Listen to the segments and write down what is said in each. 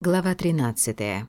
Глава 13.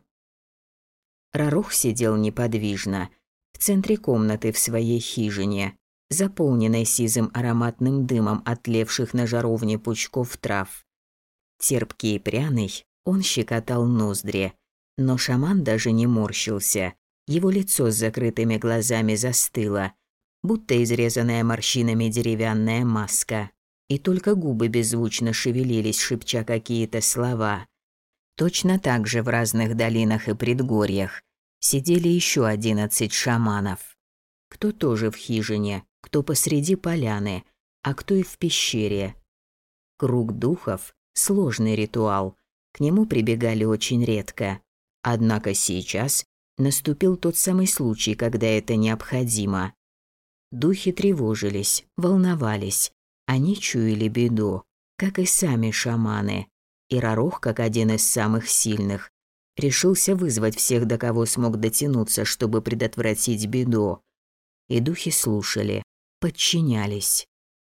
Рарух сидел неподвижно, в центре комнаты в своей хижине, заполненной сизым ароматным дымом отлевших на жаровне пучков трав. Терпкий и пряный, он щекотал ноздри, но шаман даже не морщился, его лицо с закрытыми глазами застыло, будто изрезанная морщинами деревянная маска, и только губы беззвучно шевелились, шепча какие-то слова. Точно так же в разных долинах и предгорьях сидели еще 11 шаманов. Кто тоже в хижине, кто посреди поляны, а кто и в пещере. Круг духов – сложный ритуал, к нему прибегали очень редко. Однако сейчас наступил тот самый случай, когда это необходимо. Духи тревожились, волновались, они чуяли беду, как и сами шаманы. И Рарух, как один из самых сильных, решился вызвать всех, до кого смог дотянуться, чтобы предотвратить беду. И духи слушали, подчинялись.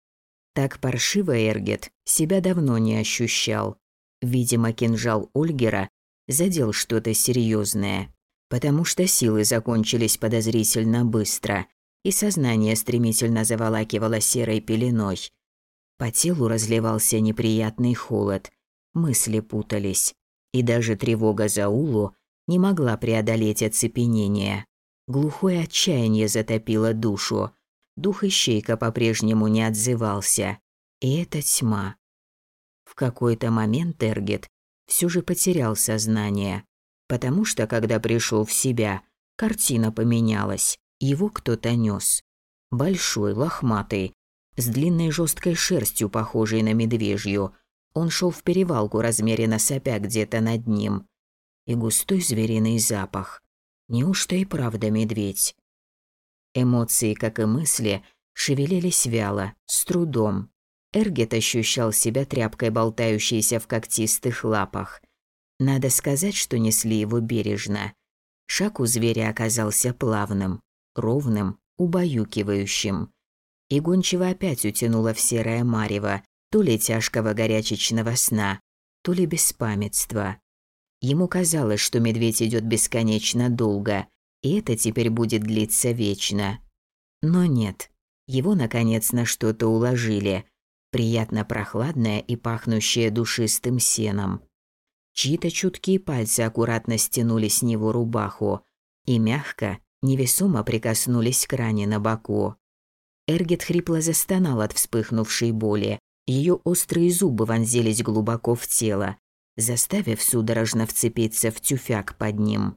Так паршиво Эргет себя давно не ощущал. Видимо, кинжал Ольгера задел что-то серьезное, потому что силы закончились подозрительно быстро, и сознание стремительно заволакивало серой пеленой. По телу разливался неприятный холод, мысли путались, и даже тревога за Улу не могла преодолеть оцепенение. Глухое отчаяние затопило душу, дух Ищейка по-прежнему не отзывался, и это тьма. В какой-то момент Эргет все же потерял сознание, потому что, когда пришел в себя, картина поменялась, его кто-то нес. Большой, лохматый, с длинной жесткой шерстью, похожей на медвежью. Он шел в перевалку, размеренно сопя где-то над ним. И густой звериный запах. Неужто и правда медведь? Эмоции, как и мысли, шевелились вяло, с трудом. Эргет ощущал себя тряпкой, болтающейся в когтистых лапах. Надо сказать, что несли его бережно. Шаг у зверя оказался плавным, ровным, убаюкивающим. И гончего опять утянуло в серое марево, то ли тяжкого горячечного сна, то ли беспамятства. Ему казалось, что медведь идет бесконечно долго, и это теперь будет длиться вечно. Но нет, его, наконец, на что-то уложили, приятно прохладное и пахнущее душистым сеном. Чьи-то чуткие пальцы аккуратно стянули с него рубаху и мягко, невесомо прикоснулись к ране на боку. Эргет хрипло застонал от вспыхнувшей боли. Ее острые зубы вонзились глубоко в тело, заставив судорожно вцепиться в тюфяк под ним.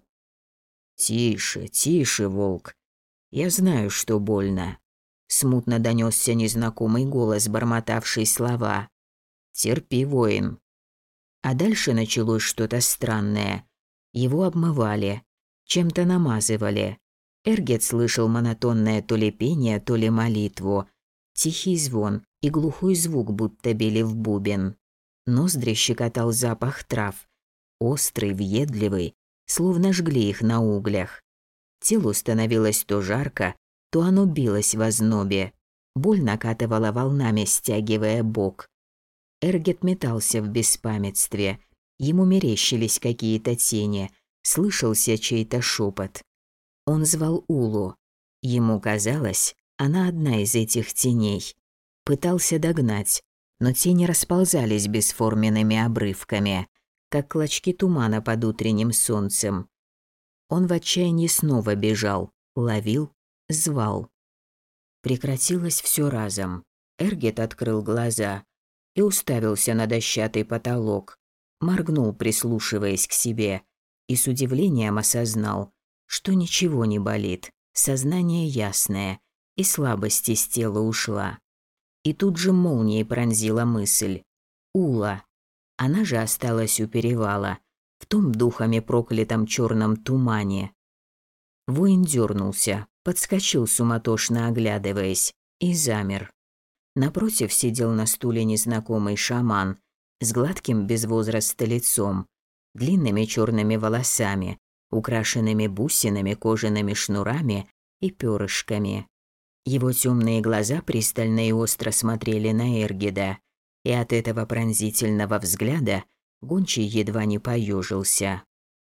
«Тише, тише, волк. Я знаю, что больно». Смутно донесся незнакомый голос, бормотавший слова. «Терпи, воин». А дальше началось что-то странное. Его обмывали, чем-то намазывали. Эргет слышал монотонное то ли пение, то ли молитву. Тихий звон и глухой звук, будто били в бубен. Ноздри щекотал запах трав. Острый, въедливый, словно жгли их на углях. Телу становилось то жарко, то оно билось в ознобе. Боль накатывала волнами, стягивая бок. Эргет метался в беспамятстве. Ему мерещились какие-то тени, слышался чей-то шепот. Он звал Улу. Ему казалось, она одна из этих теней. Пытался догнать, но тени расползались бесформенными обрывками, как клочки тумана под утренним солнцем. Он в отчаянии снова бежал, ловил, звал. Прекратилось все разом. Эргет открыл глаза и уставился на дощатый потолок, моргнул, прислушиваясь к себе, и с удивлением осознал, что ничего не болит, сознание ясное, и слабость из тела ушла. И тут же молнией пронзила мысль. Ула. Она же осталась у перевала, в том духами проклятом черном тумане. Воин дернулся, подскочил, суматошно оглядываясь, и замер. Напротив сидел на стуле незнакомый шаман с гладким без возраста лицом, длинными черными волосами, украшенными бусинами, кожаными шнурами и перышками. Его темные глаза пристально и остро смотрели на Эргеда, и от этого пронзительного взгляда Гончий едва не поежился.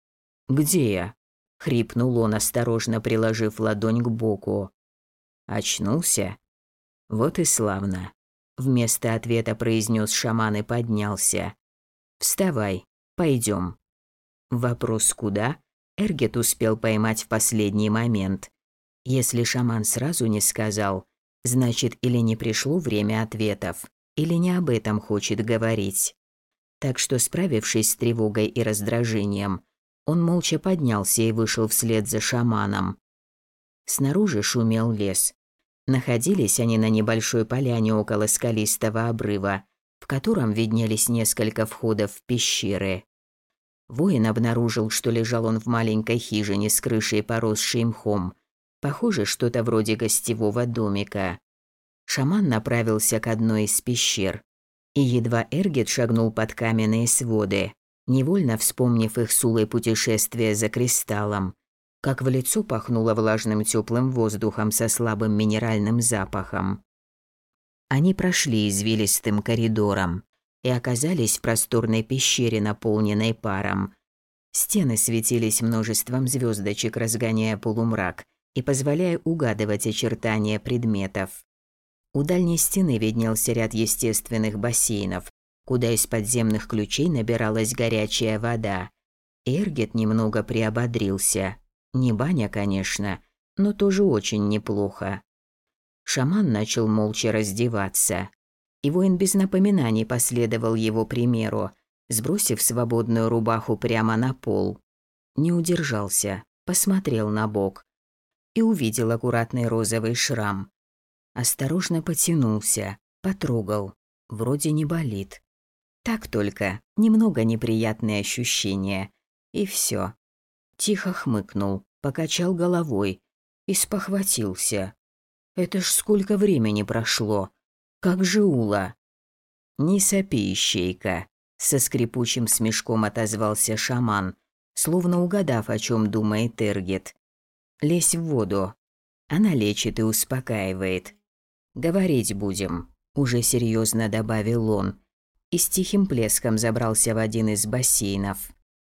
«Где я?» – хрипнул он, осторожно приложив ладонь к боку. «Очнулся?» «Вот и славно», – вместо ответа произнес шаман и поднялся. «Вставай, пойдем». Вопрос «куда?» Эргет успел поймать в последний момент. Если шаман сразу не сказал, значит, или не пришло время ответов, или не об этом хочет говорить. Так что, справившись с тревогой и раздражением, он молча поднялся и вышел вслед за шаманом. Снаружи шумел лес. Находились они на небольшой поляне около скалистого обрыва, в котором виднелись несколько входов в пещеры. Воин обнаружил, что лежал он в маленькой хижине с крышей, поросшей мхом. Похоже, что-то вроде гостевого домика. Шаман направился к одной из пещер. И едва Эргет шагнул под каменные своды, невольно вспомнив их с Улой путешествие за кристаллом, как в лицо пахнуло влажным теплым воздухом со слабым минеральным запахом. Они прошли извилистым коридором и оказались в просторной пещере, наполненной паром. Стены светились множеством звездочек, разгоняя полумрак и позволяя угадывать очертания предметов. У дальней стены виднелся ряд естественных бассейнов, куда из подземных ключей набиралась горячая вода. Эргет немного приободрился. Не баня, конечно, но тоже очень неплохо. Шаман начал молча раздеваться, и воин без напоминаний последовал его примеру, сбросив свободную рубаху прямо на пол. Не удержался, посмотрел на бок и увидел аккуратный розовый шрам. Осторожно потянулся, потрогал, вроде не болит. Так только, немного неприятные ощущения, и все. Тихо хмыкнул, покачал головой и спохватился. Это ж сколько времени прошло. Как же Ула? Не сопи, ищейка, со скрипучим смешком отозвался шаман, словно угадав, о чем думает Эргет. Лезь в воду. Она лечит и успокаивает. Говорить будем, уже серьезно добавил он, и с тихим плеском забрался в один из бассейнов.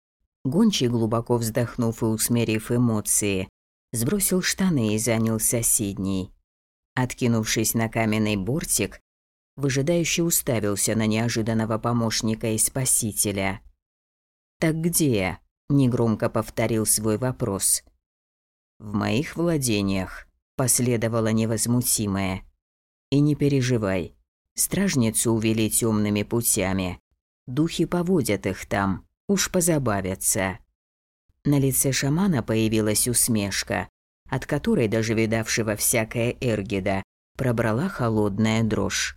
Гончий, глубоко вздохнув и усмирив эмоции, сбросил штаны и занял соседний. Откинувшись на каменный бортик, выжидающе уставился на неожиданного помощника и спасителя. «Так где?» – негромко повторил свой вопрос. «В моих владениях», – последовало невозмутимое. «И не переживай, стражницу увели темными путями. Духи поводят их там, уж позабавятся». На лице шамана появилась усмешка, от которой даже видавшего всякое Эргеда пробрала холодная дрожь.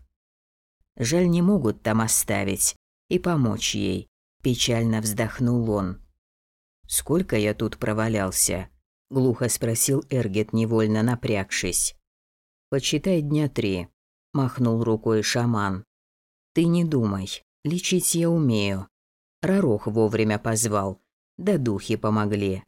«Жаль, не могут там оставить и помочь ей», – печально вздохнул он. «Сколько я тут провалялся?» – глухо спросил Эргет, невольно напрягшись. «Почитай 3 дня», – махнул рукой шаман. «Ты не думай, лечить я умею. Рарох вовремя позвал, да духи помогли».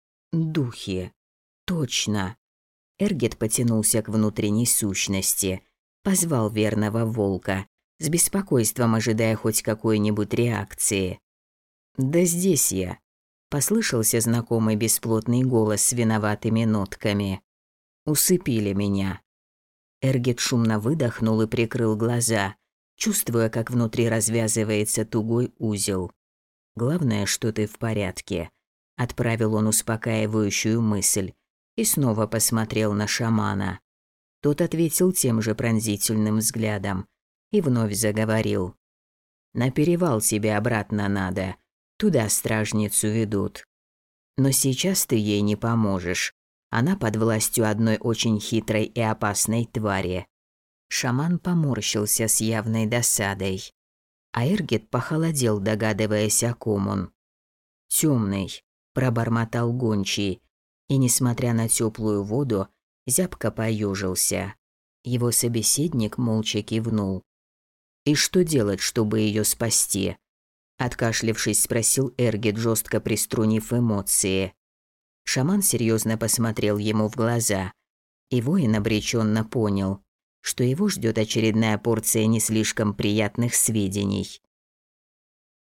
«Духи. Точно». Эргет потянулся к внутренней сущности, позвал верного волка, с беспокойством ожидая хоть какой-нибудь реакции. «Да здесь я», – послышался знакомый бесплотный голос с виноватыми нотками. «Усыпили меня». Эргет шумно выдохнул и прикрыл глаза, чувствуя, как внутри развязывается тугой узел. «Главное, что ты в порядке», – отправил он успокаивающую мысль и снова посмотрел на шамана. Тот ответил тем же пронзительным взглядом и вновь заговорил. «На перевал тебе обратно надо, туда стражницу ведут. Но сейчас ты ей не поможешь. Она под властью одной очень хитрой и опасной твари». Шаман поморщился с явной досадой. А Эргет похолодел, догадываясь, о ком он. «Темный», – пробормотал гончий, и, несмотря на теплую воду, зябко поежился. Его собеседник молча кивнул. «И что делать, чтобы ее спасти?» Откашлившись, спросил Эргет, жестко приструнив эмоции. Шаман серьезно посмотрел ему в глаза, и воин обреченно понял, что его ждет очередная порция не слишком приятных сведений.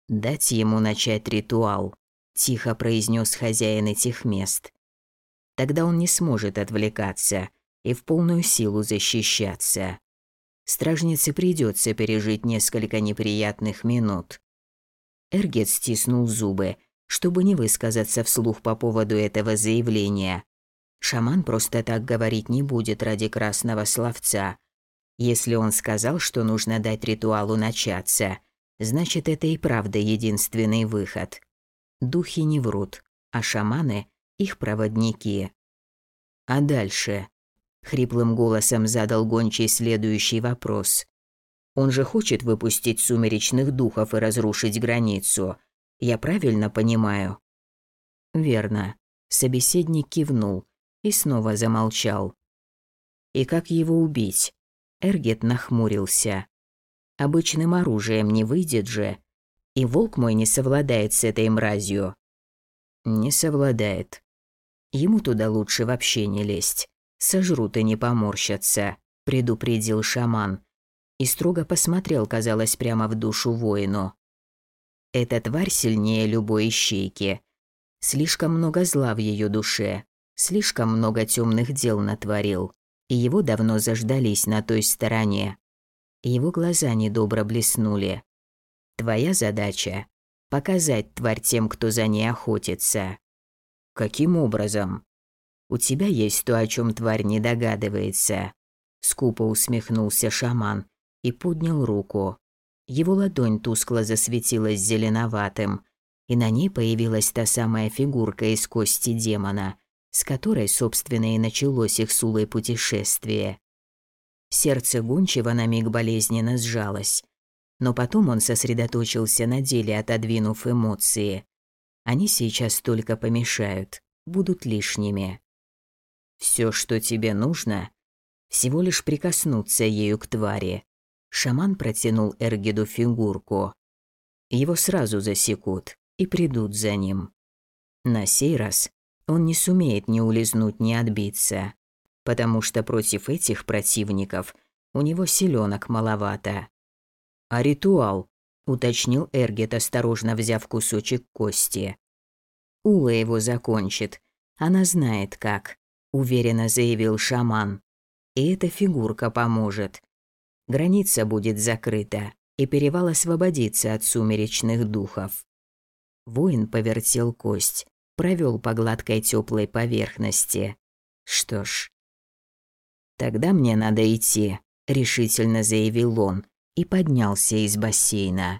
«Дать ему начать ритуал», – тихо произнес хозяин этих мест. «Тогда он не сможет отвлекаться и в полную силу защищаться. Стражнице придется пережить несколько неприятных минут». Эргет стиснул зубы, чтобы не высказаться вслух по поводу этого заявления. Шаман просто так говорить не будет ради красного словца. Если он сказал, что нужно дать ритуалу начаться, значит, это и правда единственный выход. Духи не врут, а шаманы – их проводники. А дальше? Хриплым голосом задал гончий следующий вопрос. Он же хочет выпустить сумеречных духов и разрушить границу. Я правильно понимаю? Верно. Собеседник кивнул и снова замолчал. И как его убить? Эргет нахмурился. Обычным оружием не выйдет же. И волк мой не совладает с этой мразью. Не совладает. Ему туда лучше вообще не лезть. Сожрут и не поморщатся, предупредил шаман. И строго посмотрел, казалось, прямо в душу воину. Эта тварь сильнее любой ищейки. Слишком много зла в ее душе, слишком много темных дел натворил, и его давно заждались на той стороне. Его глаза недобро блеснули. Твоя задача – показать тварь тем, кто за ней охотится. Каким образом? У тебя есть то, о чем тварь не догадывается. Скупо усмехнулся шаман и поднял руку. Его ладонь тускло засветилась зеленоватым, и на ней появилась та самая фигурка из кости демона, с которой, собственно, и началось их с Улой путешествие. Сердце гончего на миг болезненно сжалось, но потом он сосредоточился на деле, отодвинув эмоции. Они сейчас только помешают, будут лишними. Все, что тебе нужно, всего лишь прикоснуться ею к твари. Шаман протянул Эргеду фигурку. Его сразу засекут и придут за ним. На сей раз он не сумеет ни улизнуть, ни отбиться, потому что против этих противников у него силёнок маловато. «А ритуал?» – уточнил Эргет, осторожно взяв кусочек кости. «Ула его закончит. Она знает как», – уверенно заявил шаман. «И эта фигурка поможет. Граница будет закрыта, и перевал освободится от сумеречных духов». Воин повертел кость, провел по гладкой теплой поверхности. «Что ж, тогда мне надо идти», – решительно заявил он и поднялся из бассейна.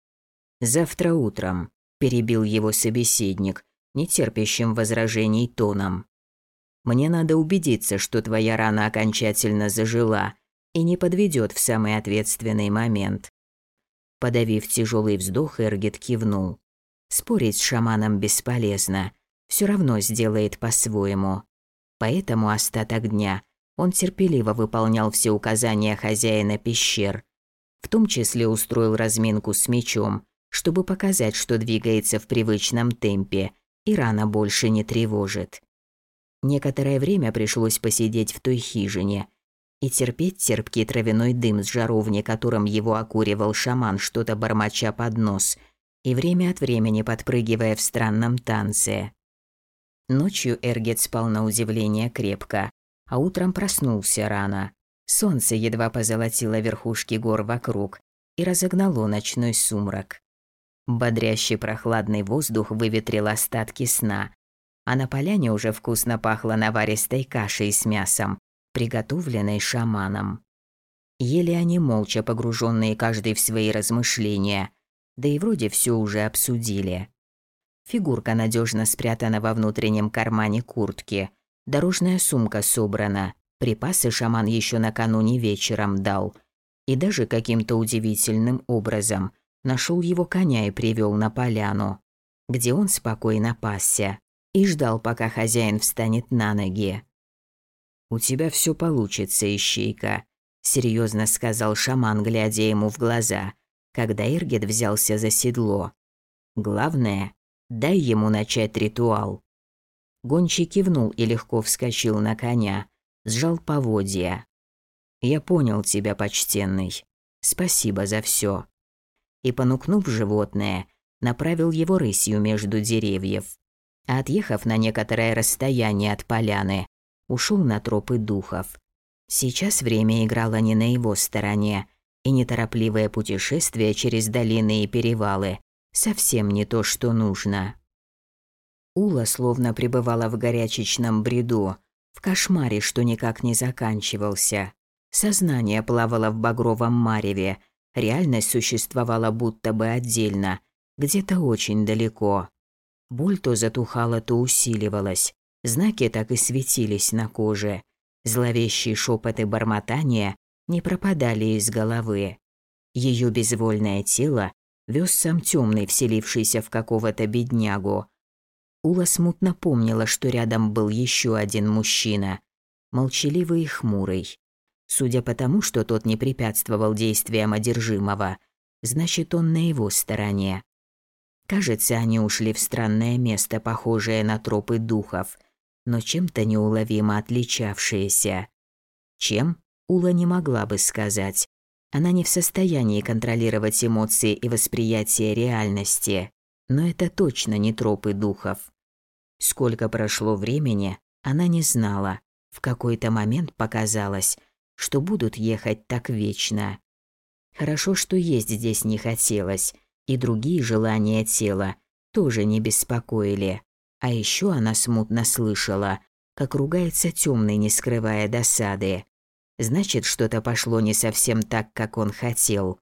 «Завтра утром», – перебил его собеседник, нетерпящим возражений тоном. «Мне надо убедиться, что твоя рана окончательно зажила и не подведет в самый ответственный момент». Подавив тяжелый вздох, Эргет кивнул. Спорить с шаманом бесполезно, все равно сделает по-своему. Поэтому остаток дня он терпеливо выполнял все указания хозяина пещер, в том числе устроил разминку с мечом, чтобы показать, что двигается в привычном темпе и рана больше не тревожит. Некоторое время пришлось посидеть в той хижине и терпеть терпкий травяной дым с жаровни, которым его окуривал шаман, что-то бормоча под нос и время от времени подпрыгивая в странном танце. Ночью Эргет спал на удивление крепко, а утром проснулся рано. Солнце едва позолотило верхушки гор вокруг и разогнало ночной сумрак. Бодрящий прохладный воздух выветрил остатки сна, а на поляне уже вкусно пахло наваристой кашей с мясом, приготовленной шаманом. Ели они молча, погруженные каждый в свои размышления, да и вроде все уже обсудили. Фигурка надежно спрятана во внутреннем кармане куртки, дорожная сумка собрана, припасы шаман еще накануне вечером дал, и даже каким-то удивительным образом нашел его коня и привел на поляну, где он спокойно пасся и ждал, пока хозяин встанет на ноги. «У тебя все получится, ищейка», – серьезно сказал шаман, глядя ему в глаза, когда Эргет взялся за седло. «Главное, дай ему начать ритуал». Гончий кивнул и легко вскочил на коня, сжал поводья. «Я понял тебя, почтенный. Спасибо за все». И, понукнув животное, направил его рысью между деревьев. А отъехав на некоторое расстояние от поляны, ушел на тропы духов. Сейчас время играло не на его стороне, и неторопливое путешествие через долины и перевалы совсем не то, что нужно. Ула словно пребывала в горячечном бреду, в кошмаре, что никак не заканчивался. Сознание плавало в багровом мареве, реальность существовала будто бы отдельно, где-то очень далеко. Боль то затухала, то усиливалась, знаки так и светились на коже. Зловещие шепоты бормотания не пропадали из головы. Ее безвольное тело вез сам темный, вселившийся в какого-то беднягу. Ула смутно помнила, что рядом был еще один мужчина, молчаливый и хмурый. Судя по тому, что тот не препятствовал действиям одержимого, значит, он на его стороне. Кажется, они ушли в странное место, похожее на тропы духов, но чем-то неуловимо отличавшееся. Чем? Ула не могла бы сказать. Она не в состоянии контролировать эмоции и восприятие реальности, но это точно не тропы духов. Сколько прошло времени, она не знала. В какой-то момент показалось, что будут ехать так вечно. Хорошо, что есть здесь не хотелось, и другие желания тела тоже не беспокоили. А еще она смутно слышала, как ругается темный, не скрывая досады. Значит, что-то пошло не совсем так, как он хотел.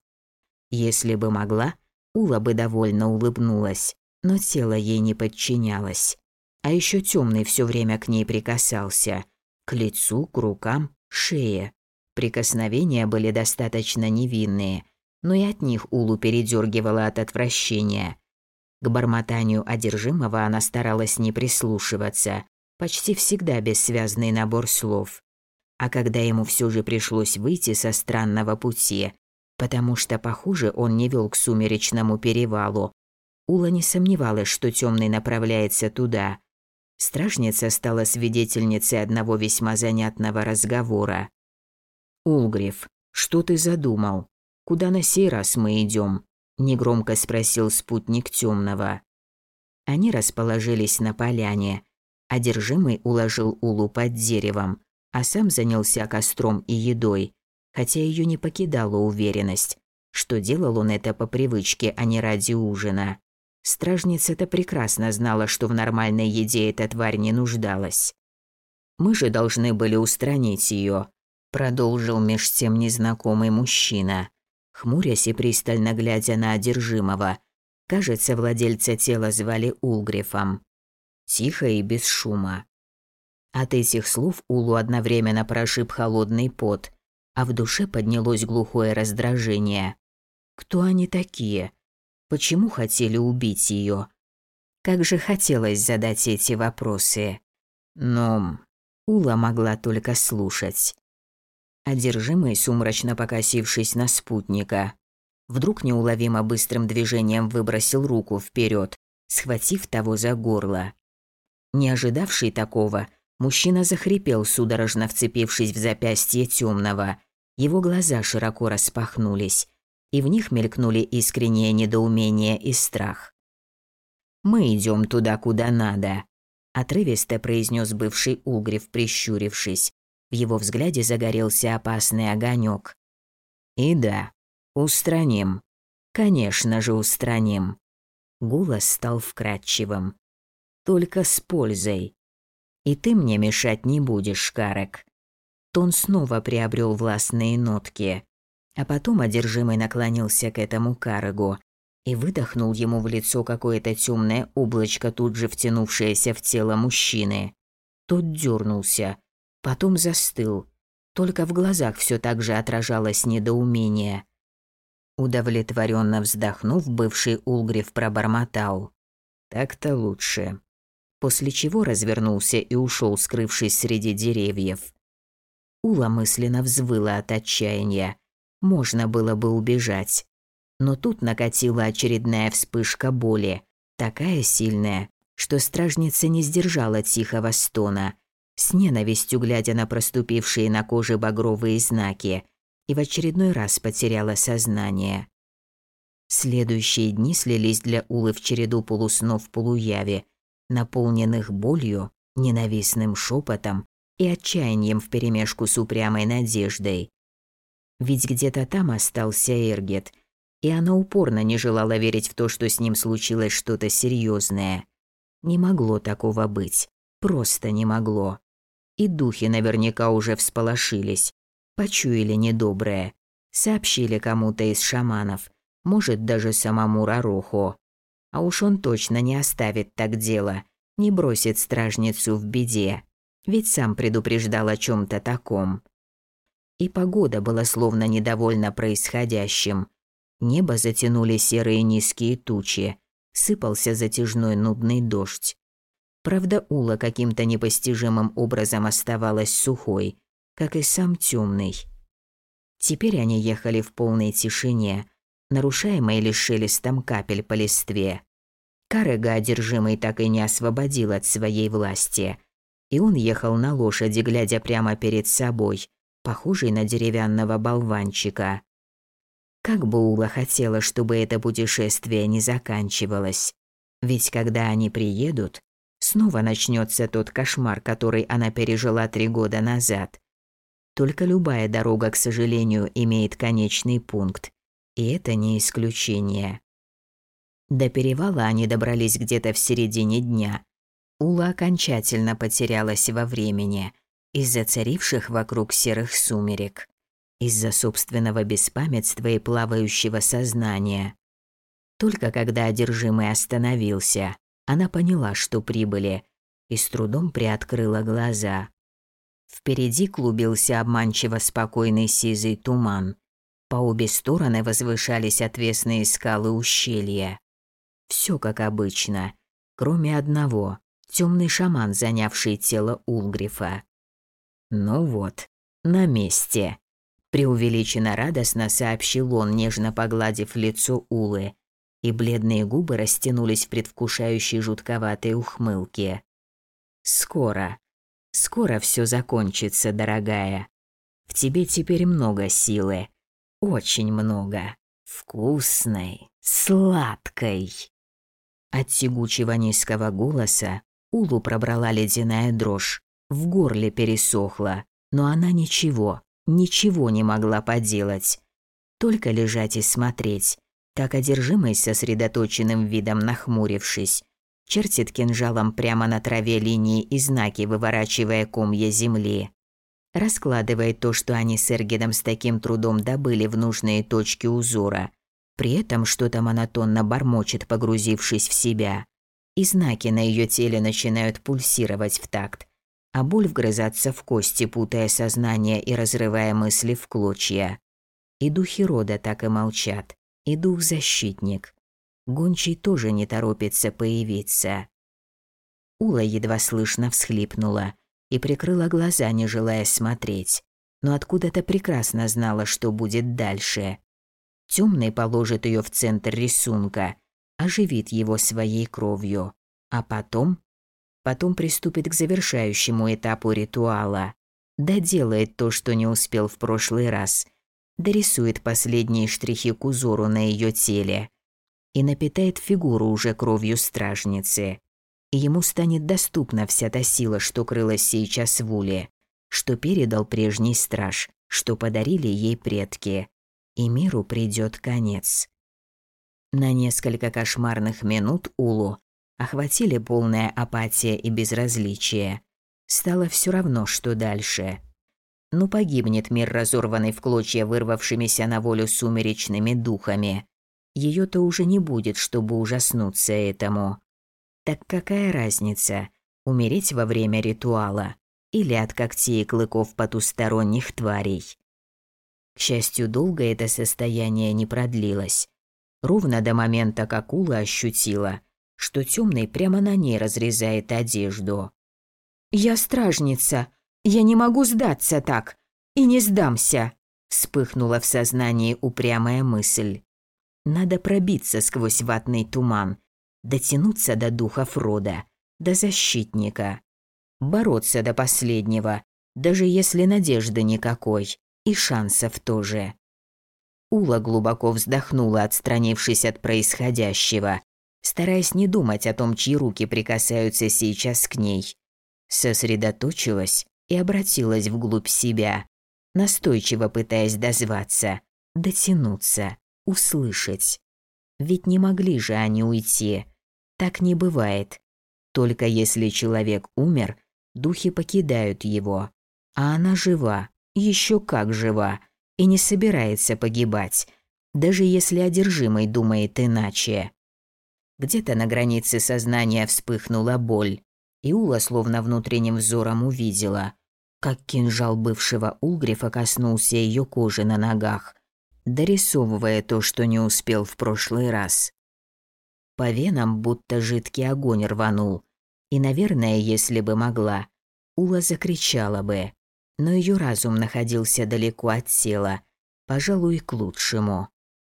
Если бы могла, Ула бы довольно улыбнулась, но тело ей не подчинялось. А еще темный все время к ней прикасался. К лицу, к рукам, шее. Прикосновения были достаточно невинные, но и от них Улу передергивало от отвращения. К бормотанию одержимого она старалась не прислушиваться, почти всегда бессвязный набор слов. А когда ему все же пришлось выйти со странного пути, потому что, похоже, он не вел к сумеречному перевалу, Ула не сомневалась, что темный направляется туда. Стражница стала свидетельницей одного весьма занятного разговора. «Улгриф, что ты задумал? Куда на сей раз мы идем?» – негромко спросил спутник темного. Они расположились на поляне. Одержимый уложил Улу под деревом, а сам занялся костром и едой, хотя ее не покидала уверенность, что делал он это по привычке, а не ради ужина. Стражница-то прекрасно знала, что в нормальной еде эта тварь не нуждалась. «Мы же должны были устранить ее», – продолжил меж тем незнакомый мужчина, хмурясь и пристально глядя на одержимого. Кажется, владельца тела звали Улгрифом. Тихо и без шума. От этих слов Улу одновременно прошиб холодный пот, а в душе поднялось глухое раздражение. Кто они такие? Почему хотели убить ее? Как же хотелось задать эти вопросы. Но Ула могла только слушать. Одержимый, сумрачно покосившись на спутника, вдруг неуловимо быстрым движением выбросил руку вперед, схватив того за горло. Не ожидавший такого, мужчина захрипел, судорожно вцепившись в запястье темного. Его глаза широко распахнулись, и в них мелькнули искреннее недоумение и страх. «Мы идем туда, куда надо», – отрывисто произнес бывший Улгриф, прищурившись. В его взгляде загорелся опасный огонек. «И да, устраним. Конечно же, устраним». Голос стал вкрадчивым. «Только с пользой. И ты мне мешать не будешь, Карек». Тон снова приобрел властные нотки. А потом одержимый наклонился к этому Карегу и выдохнул ему в лицо какое-то темное облачко, тут же втянувшееся в тело мужчины. Тот дернулся, потом застыл. Только в глазах все так же отражалось недоумение. Удовлетворенно вздохнув, бывший Улгриф пробормотал: «Так-то лучше». После чего развернулся и ушел, скрывшись среди деревьев. Ула мысленно взвыла от отчаяния. Можно было бы убежать. Но тут накатила очередная вспышка боли, такая сильная, что стражница не сдержала тихого стона, с ненавистью глядя на проступившие на коже багровые знаки, и в очередной раз потеряла сознание. Следующие дни слились для Улы в череду полуснов-полуяви, наполненных болью, ненавистным шепотом и отчаянием вперемешку с упрямой надеждой. Ведь где-то там остался Эргет, и она упорно не желала верить в то, что с ним случилось что-то серьезное. Не могло такого быть, просто не могло. И духи наверняка уже всполошились, почуяли недоброе, сообщили кому-то из шаманов, может, даже самому Раруху. А уж он точно не оставит так дело, не бросит стражницу в беде, ведь сам предупреждал о чем-то таком. И погода была словно недовольна происходящим. Небо затянули серые низкие тучи, сыпался затяжной нудный дождь. Правда, Ула каким-то непостижимым образом оставалась сухой, как и сам Темный. Теперь они ехали в полной тишине, нарушаемой лишь шелестом капель по листве. Карега, одержимый, так и не освободил от своей власти, и он ехал на лошади, глядя прямо перед собой, похожий на деревянного болванчика. Как бы Ула хотела, чтобы это путешествие не заканчивалось, ведь когда они приедут, снова начнется тот кошмар, который она пережила 3 года назад. Только любая дорога, к сожалению, имеет конечный пункт, и это не исключение. До перевала они добрались где-то в середине дня. Ула окончательно потерялась во времени из-за царивших вокруг серых сумерек, из-за собственного беспамятства и плавающего сознания. Только когда одержимый остановился, она поняла, что прибыли, и с трудом приоткрыла глаза. Впереди клубился обманчиво спокойный сизый туман. По обе стороны возвышались отвесные скалы ущелья. Все как обычно, кроме одного – темный шаман, занявший тело Улгрифа. «Ну вот, на месте», – преувеличенно радостно сообщил он, нежно погладив лицо Улы, и бледные губы растянулись в предвкушающей жутковатой ухмылке. «Скоро, скоро все закончится, дорогая. В тебе теперь много силы, очень много, вкусной, сладкой». От тягучего низкого голоса Улу пробрала ледяная дрожь, в горле пересохла, но она ничего не могла поделать. Только лежать и смотреть, как одержимый с сосредоточенным видом нахмурившись, чертит кинжалом прямо на траве линии и знаки, выворачивая комья земли. Раскладывает то, что они с Эргедом с таким трудом добыли в нужные точки узора, при этом что-то монотонно бормочет, погрузившись в себя. И знаки на ее теле начинают пульсировать в такт, а боль вгрызаться в кости, путая сознание и разрывая мысли в клочья. И духи рода так и молчат, и дух-защитник. Гончий тоже не торопится появиться. Ула едва слышно всхлипнула и прикрыла глаза, не желая смотреть, но откуда-то прекрасно знала, что будет дальше. Темный положит ее в центр рисунка, оживит его своей кровью, а потом приступит к завершающему этапу ритуала, доделает то, что не успел в прошлый раз, дорисует последние штрихи к узору на ее теле и напитает фигуру уже кровью стражницы. И ему станет доступна вся та сила, что крылась сейчас в Уле, что передал прежний страж, что подарили ей предки. И миру придет конец. На несколько кошмарных минут Улу охватили полная апатия и безразличие. Стало все равно, что дальше. Ну погибнет мир, разорванный в клочья вырвавшимися на волю сумеречными духами. Ее-то уже не будет, чтобы ужаснуться этому. Так какая разница, умереть во время ритуала или от когтей и клыков потусторонних тварей? К счастью, долго это состояние не продлилось. Ровно до момента, как Ула ощутила, что темный прямо на ней разрезает одежду. «Я стражница, я не могу сдаться так, и не сдамся», вспыхнула в сознании упрямая мысль. Надо пробиться сквозь ватный туман, дотянуться до духов рода, до защитника, бороться до последнего, даже если надежды никакой. И шансов тоже. Ула глубоко вздохнула, отстранившись от происходящего, стараясь не думать о том, чьи руки прикасаются сейчас к ней. Сосредоточилась и обратилась вглубь себя, настойчиво пытаясь дозваться, дотянуться, услышать. Ведь не могли же они уйти. Так не бывает. Только если человек умер, духи покидают его. А она жива, еще как жива, и не собирается погибать, даже если одержимый думает иначе. Где-то на границе сознания вспыхнула боль, и Ула словно внутренним взором увидела, как кинжал бывшего Улгрифа коснулся ее кожи на ногах, дорисовывая то, что не успел в прошлый раз. По венам будто жидкий огонь рванул, и, наверное, если бы могла, Ула закричала бы, но ее разум находился далеко от тела, пожалуй, к лучшему.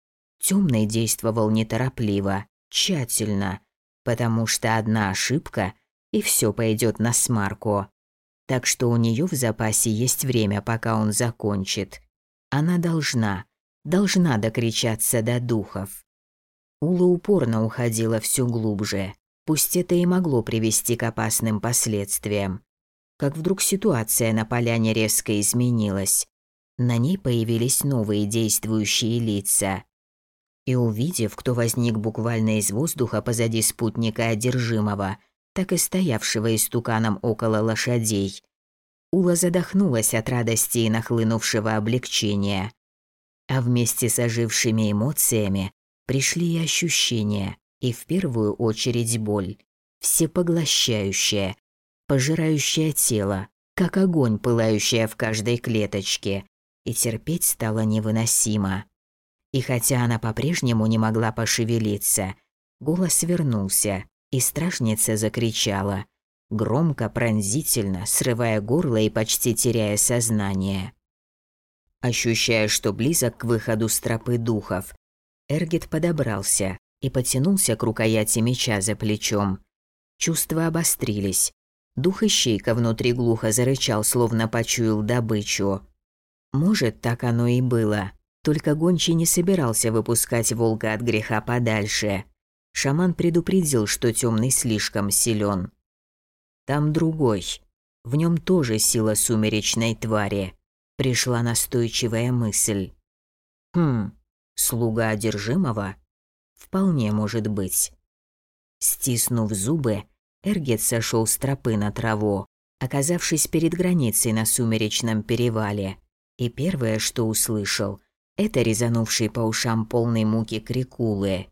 Темный действовал неторопливо, тщательно, потому что одна ошибка, и все пойдет насмарку. Так что у нее в запасе есть время, пока он закончит. Она должна докричаться до духов. Ула упорно уходила все глубже, пусть это и могло привести к опасным последствиям. Как вдруг ситуация на поляне резко изменилась. На ней появились новые действующие лица. И увидев, кто возник буквально из воздуха позади спутника одержимого, так и стоявшего истуканом около лошадей, Ула задохнулась от радости и нахлынувшего облегчения. А вместе с ожившими эмоциями пришли и ощущения, и в первую очередь боль, всепоглощающая, пожирающая тело, как огонь, пылающая в каждой клеточке, и терпеть стало невыносимо. И хотя она по-прежнему не могла пошевелиться, голос вернулся, и стражница закричала, громко, пронзительно, срывая горло и почти теряя сознание. Ощущая, что близок к выходу с тропы духов, Эргет подобрался и потянулся к рукояти меча за плечом. Чувства обострились. Дух ищейка внутри глухо зарычал, словно почуял добычу. Может, так оно и было. Только гончий не собирался выпускать волка от греха подальше. Шаман предупредил, что темный слишком силен. Там другой. В нем тоже сила сумеречной твари. Пришла настойчивая мысль. Слуга одержимого? Вполне может быть. Стиснув зубы, Эргет сошел с тропы на траву, оказавшись перед границей на сумеречном перевале. И первое, что услышал, это резанувший по ушам полной муки крик Улы.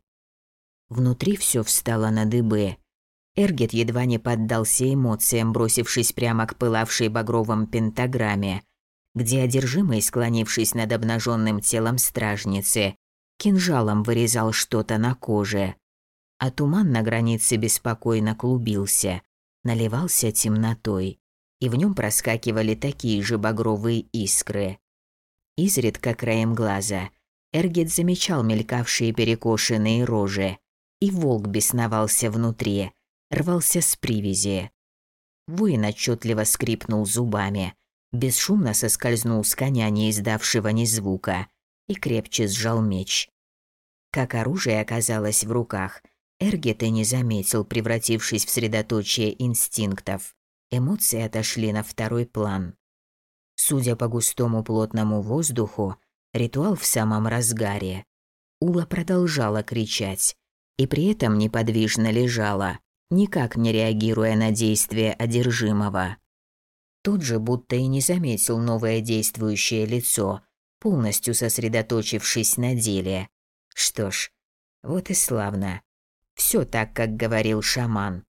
Внутри все встало на дыбы. Эргет едва не поддался эмоциям, бросившись прямо к пылавшей багровом пентаграмме, где одержимый, склонившись над обнаженным телом стражницы, кинжалом вырезал что-то на коже. А туман на границе беспокойно клубился, наливался темнотой, и в нем проскакивали такие же багровые искры. Изредка краем глаза Эргет замечал мелькавшие перекошенные рожи, и волк бесновался внутри, рвался с привязи. Воин отчетливо скрипнул зубами, бесшумно соскользнул с коня, не издавшего ни звука, и крепче сжал меч. Как оружие оказалось в руках, Эргет и не заметил, превратившись в средоточие инстинктов. Эмоции отошли на второй план. Судя по густому плотному воздуху, ритуал в самом разгаре. Ула продолжала кричать, и при этом неподвижно лежала, никак не реагируя на действия одержимого. Тот же будто и не заметил новое действующее лицо, полностью сосредоточившись на деле. Что ж, вот и славно. Все так, как говорил шаман.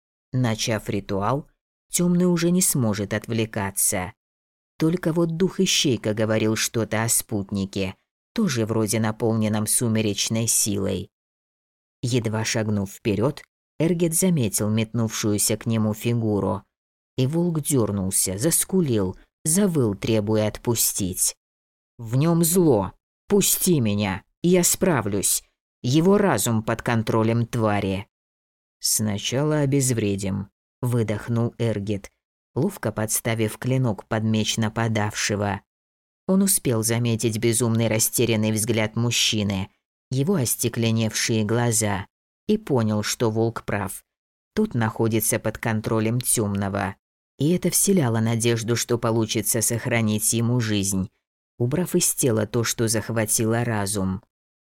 Начав ритуал, темный уже не сможет отвлекаться. Только вот дух ищейка говорил что-то о спутнике, тоже вроде наполненном сумеречной силой. Едва шагнув вперед, Эргет заметил метнувшуюся к нему фигуру. И волк дернулся, заскулил, завыл, требуя отпустить. «В нем зло! Пусти меня! Я справлюсь! Его разум под контролем твари!» «Сначала обезвредим», — выдохнул Эргет, ловко подставив клинок под меч нападавшего. Он успел заметить безумный растерянный взгляд мужчины, его остекленевшие глаза, и понял, что волк прав. Тот находится под контролем темного. И это вселяло надежду, что получится сохранить ему жизнь, убрав из тела то, что захватило разум.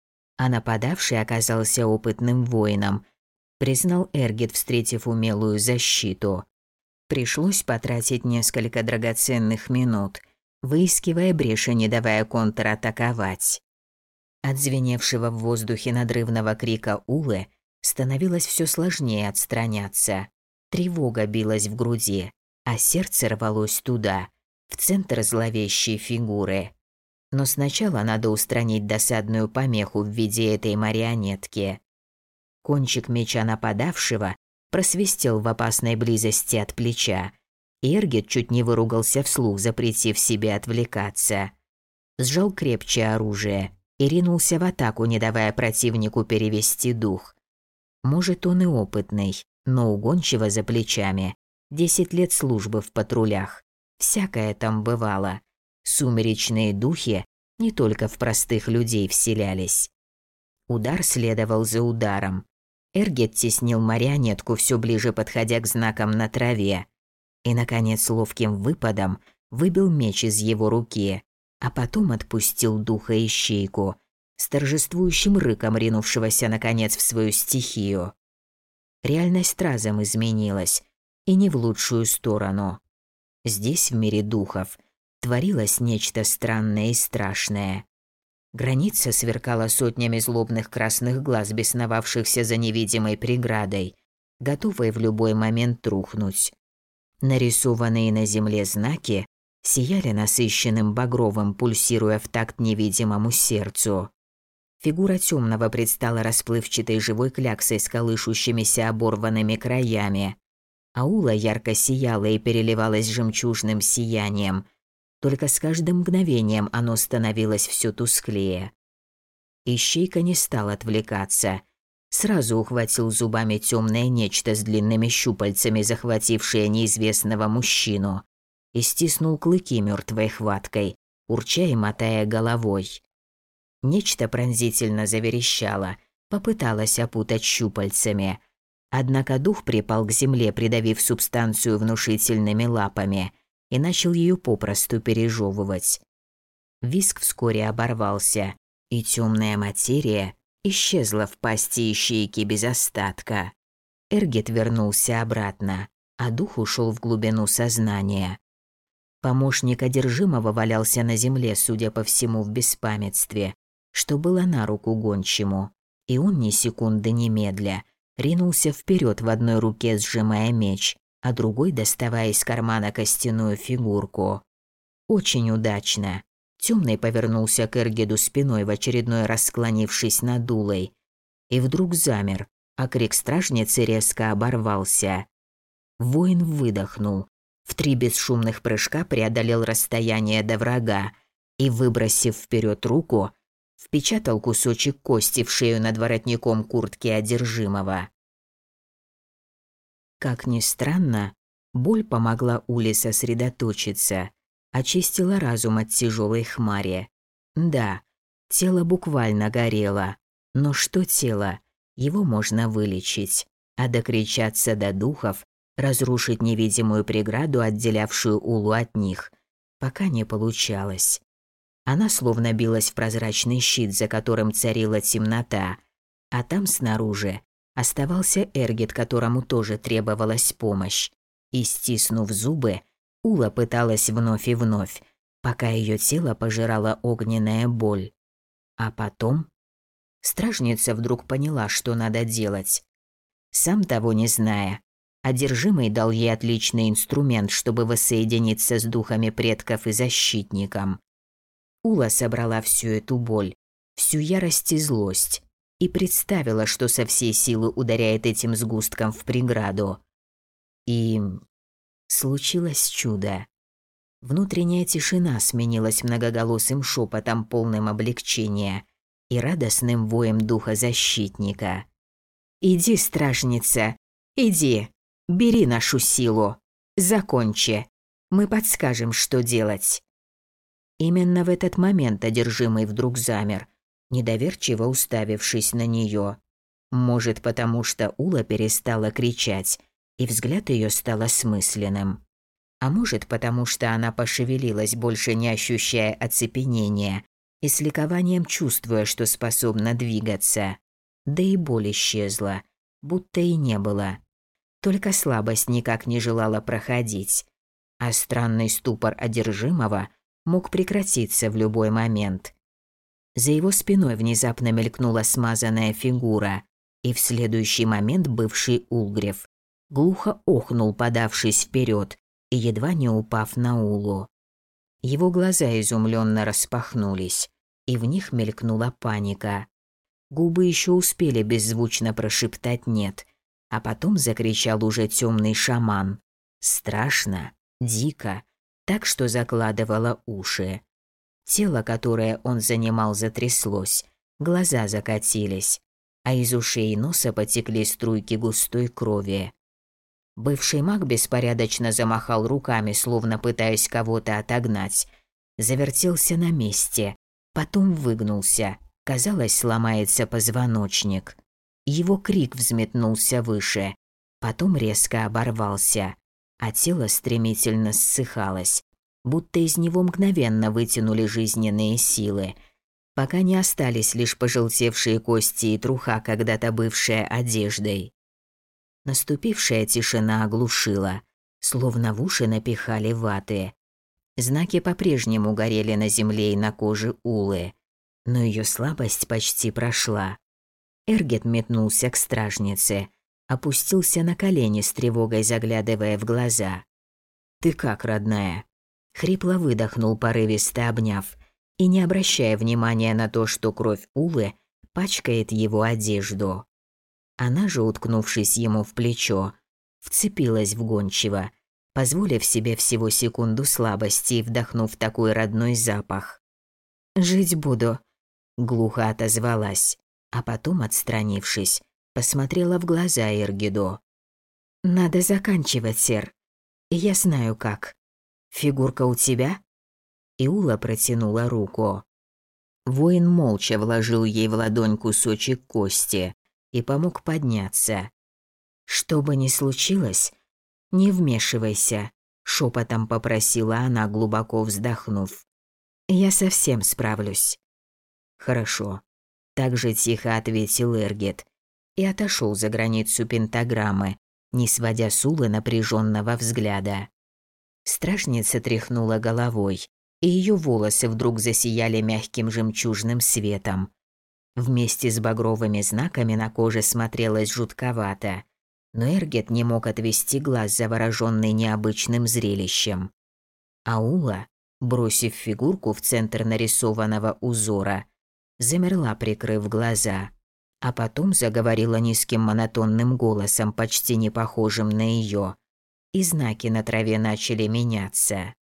А нападавший оказался опытным воином, признал Эргет, встретив умелую защиту. Пришлось потратить несколько драгоценных минут, выискивая бреши, не давая контратаковать. От звеневшего в воздухе надрывного крика Улы становилось все сложнее отстраняться. Тревога билась в груди, а сердце рвалось туда, в центр зловещей фигуры. Но сначала надо устранить досадную помеху в виде этой марионетки. Кончик меча нападавшего просвистел в опасной близости от плеча, и Эргет чуть не выругался вслух, запретив себе отвлекаться. Сжал крепче оружие и ринулся в атаку, не давая противнику перевести дух. Может, он и опытный, но у гончего за плечами 10 лет службы в патрулях. Всякое там бывало. Сумеречные духи не только в простых людей вселялись. Удар следовал за ударом. Эргет теснил марионетку, все ближе подходя к знакам на траве. И, наконец, ловким выпадом выбил меч из его руки, а потом отпустил духа-ищейку, с торжествующим рыком ринувшегося, наконец, в свою стихию. Реальность разом изменилась, и не в лучшую сторону. Здесь, в мире духов, творилось нечто странное и страшное. Граница сверкала сотнями злобных красных глаз, бесновавшихся за невидимой преградой, готовой в любой момент рухнуть. Нарисованные на земле знаки сияли насыщенным багровым, пульсируя в такт невидимому сердцу. Фигура темного предстала расплывчатой живой кляксой с колышущимися оборванными краями. Аула ярко сияла и переливалась жемчужным сиянием, только с каждым мгновением оно становилось все тусклее. Ищейка не стал отвлекаться. Сразу ухватил зубами темное нечто с длинными щупальцами, захватившее неизвестного мужчину, и стиснул клыки мертвой хваткой, урча и мотая головой. Нечто пронзительно заверещало, попыталось опутать щупальцами. Однако дух припал к земле, придавив субстанцию внушительными лапами, и начал ее попросту пережевывать. Визг вскоре оборвался, и темная материя исчезла в пасти ищейки без остатка. Эргет вернулся обратно, а дух ушел в глубину сознания. Помощник одержимого валялся на земле, судя по всему, в беспамятстве, что было на руку гончему, и он ни секунды немедля ринулся вперед, в одной руке сжимая меч, а другой доставая из кармана костяную фигурку. Очень удачно. Темный повернулся к Эргеду спиной, в очередной раз склонившись над Улой, и вдруг замер, а крик стражницы резко оборвался. Воин выдохнул, в 3 бесшумных прыжка преодолел расстояние до врага и, выбросив вперед руку, впечатал кусочек кости в шею над воротником куртки одержимого. Как ни странно, боль помогла Уле сосредоточиться, очистила разум от тяжелой хмари. Да, тело буквально горело, но что тело? Его можно вылечить, а докричаться до духов, разрушить невидимую преграду, отделявшую Улу от них, пока не получалось. Она словно билась в прозрачный щит, за которым царила темнота, а там снаружи оставался Эргет, которому тоже требовалась помощь. И, стиснув зубы, Ула пыталась вновь и вновь, пока ее тело пожирала огненная боль. А потом стражница вдруг поняла, что надо делать. Сам того не зная, одержимый дал ей отличный инструмент, чтобы воссоединиться с духами предков и защитником. Ула собрала всю эту боль, всю ярость и злость, и представила, что со всей силы ударяет этим сгустком в преграду. И случилось чудо. Внутренняя тишина сменилась многоголосым шепотом, полным облегчения, и радостным воем духа защитника. «Иди, стражница, иди, бери нашу силу, закончи, мы подскажем, что делать». Именно в этот момент одержимый вдруг замер, недоверчиво уставившись на нее. Может, потому что Ула перестала кричать, и взгляд ее стал осмысленным. А может, потому что она пошевелилась, больше не ощущая оцепенения, и с ликованием чувствуя, что способна двигаться. Да и боль исчезла, будто и не было. Только слабость никак не желала проходить, а странный ступор одержимого мог прекратиться в любой момент. За его спиной внезапно мелькнула смазанная фигура, и в следующий момент бывший Улгрев глухо охнул, подавшись вперед и едва не упав на Улу. Его глаза изумленно распахнулись, и в них мелькнула паника. Губы еще успели беззвучно прошептать «нет», а потом закричал уже темный шаман. Страшно, дико, так что закладывало уши. Тело, которое он занимал, затряслось, глаза закатились, а из ушей и носа потекли струйки густой крови. Бывший маг беспорядочно замахал руками, словно пытаясь кого-то отогнать. Завертелся на месте, потом выгнулся. Казалось, сломается позвоночник. Его крик взметнулся выше, потом резко оборвался, а тело стремительно ссыхалось, будто из него мгновенно вытянули жизненные силы, пока не остались лишь пожелтевшие кости и труха, когда-то бывшая одеждой. Наступившая тишина оглушила, словно в уши напихали ваты. Знаки по-прежнему горели на земле и на коже Улы, но ее слабость почти прошла. Эргет метнулся к стражнице, опустился на колени с тревогой, заглядывая в глаза. «Ты как, родная?» Хрипло выдохнул, порывисто обняв, и не обращая внимания на то, что кровь Улы пачкает его одежду. Она же, уткнувшись ему в плечо, вцепилась в гончего, позволив себе всего секунду слабости и вдохнув такой родной запах. «Жить буду», — глухо отозвалась, а потом, отстранившись, посмотрела в глаза Эргидо. «Надо заканчивать, сэр. Я знаю как. Фигурка у тебя?» Иула протянула руку. Воин молча вложил ей в ладонь кусочек кости и помог подняться. «Что бы ни случилось, не вмешивайся», — шепотом попросила она, глубоко вздохнув. «Я совсем справлюсь». «Хорошо», — так же тихо ответил Эргет и отошел за границу пентаграммы, не сводя с Улы напряженного взгляда. Стражница тряхнула головой, и ее волосы вдруг засияли мягким жемчужным светом. Вместе с багровыми знаками на коже смотрелось жутковато, но Эргет не мог отвести глаз, завороженный необычным зрелищем. Аула, бросив фигурку в центр нарисованного узора, замерла, прикрыв глаза, а потом заговорила низким монотонным голосом, почти не похожим на ее, и знаки на траве начали меняться.